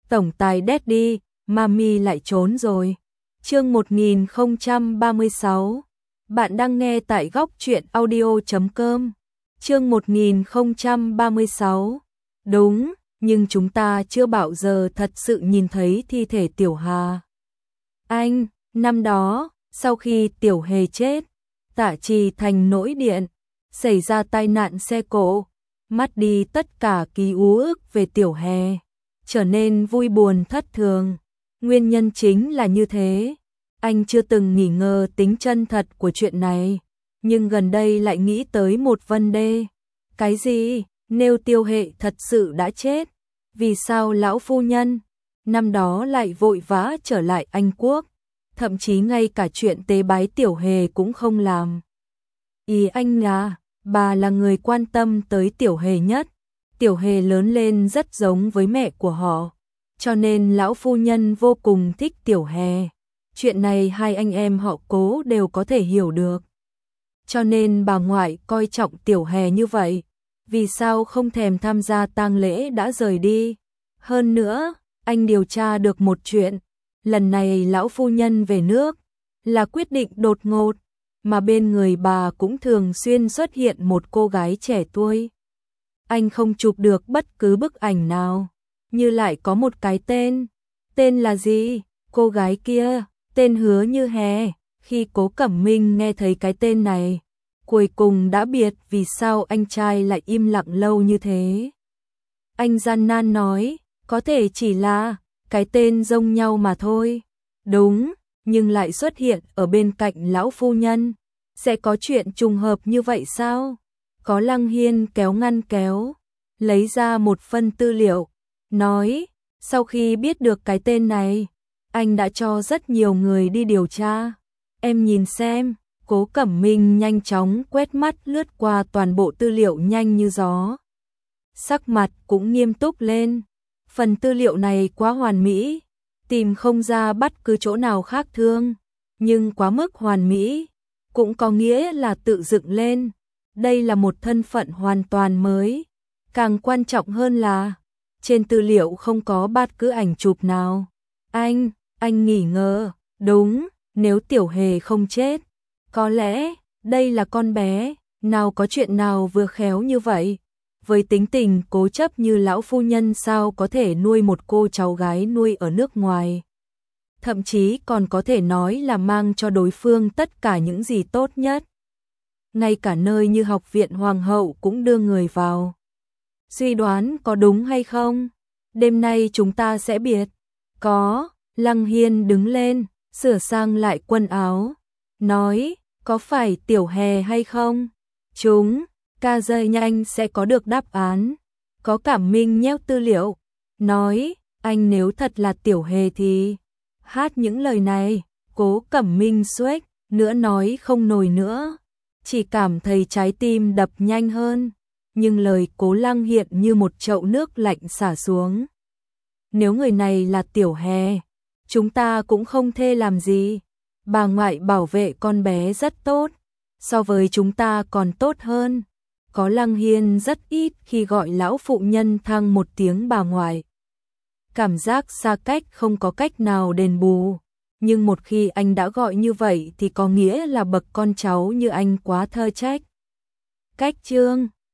tổng tài Daddy, Mami lại trốn rồi. Chương 1036. Bạn đang nghe tại góc truyện audio.com. Chương 1036. Đúng, nhưng chúng ta chưa bao giờ thật sự nhìn thấy thi thể Tiểu Hà. Anh, năm đó, sau khi Tiểu Hề chết, Tạ Trì thành nỗi điện, xảy ra tai nạn xe cộ, mất đi tất cả ký ức về Tiểu Hề, trở nên vui buồn thất thường. Nguyên nhân chính là như thế. Anh chưa từng nghi ngờ tính chân thật của chuyện này, nhưng gần đây lại nghĩ tới một vấn đề. Cái gì? Nếu Tiểu Hề thật sự đã chết, vì sao lão phu nhân năm đó lại vội vã trở lại Anh Quốc, thậm chí ngay cả chuyện tế bái Tiểu Hề cũng không làm. Ý anh là, bà là người quan tâm tới Tiểu Hề nhất. Tiểu Hề lớn lên rất giống với mẹ của họ, cho nên lão phu nhân vô cùng thích Tiểu Hề. Chuyện này hai anh em họ Cố đều có thể hiểu được. Cho nên bà ngoại coi trọng Tiểu Hề như vậy, vì sao không thèm tham gia tang lễ đã rời đi. Hơn nữa, anh điều tra được một chuyện, lần này lão phu nhân về nước là quyết định đột ngột, mà bên người bà cũng thường xuyên xuất hiện một cô gái trẻ tuổi. Anh không chụp được bất cứ bức ảnh nào, như lại có một cái tên. Tên là gì? Cô gái kia, tên Hứa Như Hè. Khi Cố Cẩm Minh nghe thấy cái tên này, cuối cùng đã biết vì sao anh trai lại im lặng lâu như thế. Anh gian nan nói, có thể chỉ là cái tên giống nhau mà thôi. Đúng, nhưng lại xuất hiện ở bên cạnh lão phu nhân. Sẽ có chuyện trùng hợp như vậy sao? Có Lăng Hiên kéo ngăn kéo, lấy ra một phần tư liệu, nói, sau khi biết được cái tên này, anh đã cho rất nhiều người đi điều tra. Em nhìn xem. Cố Cẩm Minh nhanh chóng quét mắt lướt qua toàn bộ tư liệu nhanh như gió. Sắc mặt cũng nghiêm túc lên. Phần tư liệu này quá hoàn mỹ, tìm không ra bất cứ chỗ nào khác thường, nhưng quá mức hoàn mỹ, cũng có nghĩa là tự dựng lên. Đây là một thân phận hoàn toàn mới. Càng quan trọng hơn là, trên tư liệu không có bất cứ ảnh chụp nào. Anh nghỉ ngờ, đúng, nếu Tiểu Hề không chết, có lẽ, đây là con bé, nào có chuyện nào vừa khéo như vậy. Với tính tình cố chấp như lão phu nhân sao có thể nuôi một cô cháu gái nuôi ở nước ngoài. Thậm chí còn có thể nói là mang cho đối phương tất cả những gì tốt nhất. Ngay cả nơi như học viện Hoàng hậu cũng đưa người vào. Suy đoán có đúng hay không? Đêm nay chúng ta sẽ biết. Có, Lăng Hiên đứng lên, sửa sang lại quần áo, nói, có phải Tiểu Hề hay không? Chúng, ca rơi nhanh sẽ có được đáp án. Có Cảm Minh nheo tư liệu, nói, anh nếu thật là Tiểu Hề thì hát những lời này. Cố Cẩm Minh xuếch, nữa nói không nổi nữa, chỉ cảm thấy trái tim đập nhanh hơn, nhưng lời Cố Lăng hiện như một chậu nước lạnh xả xuống. Nếu người này là Tiểu Hề, chúng ta cũng không thê làm gì. Bà ngoại bảo vệ con bé rất tốt, so với chúng ta còn tốt hơn. Có Lăng Hiên rất ít khi gọi lão phụ nhân thăng một tiếng bà ngoại. Cảm giác xa cách không có cách nào đền bù, nhưng một khi anh đã gọi như vậy thì có nghĩa là bậc con cháu như anh quá thơ trách. Cách chương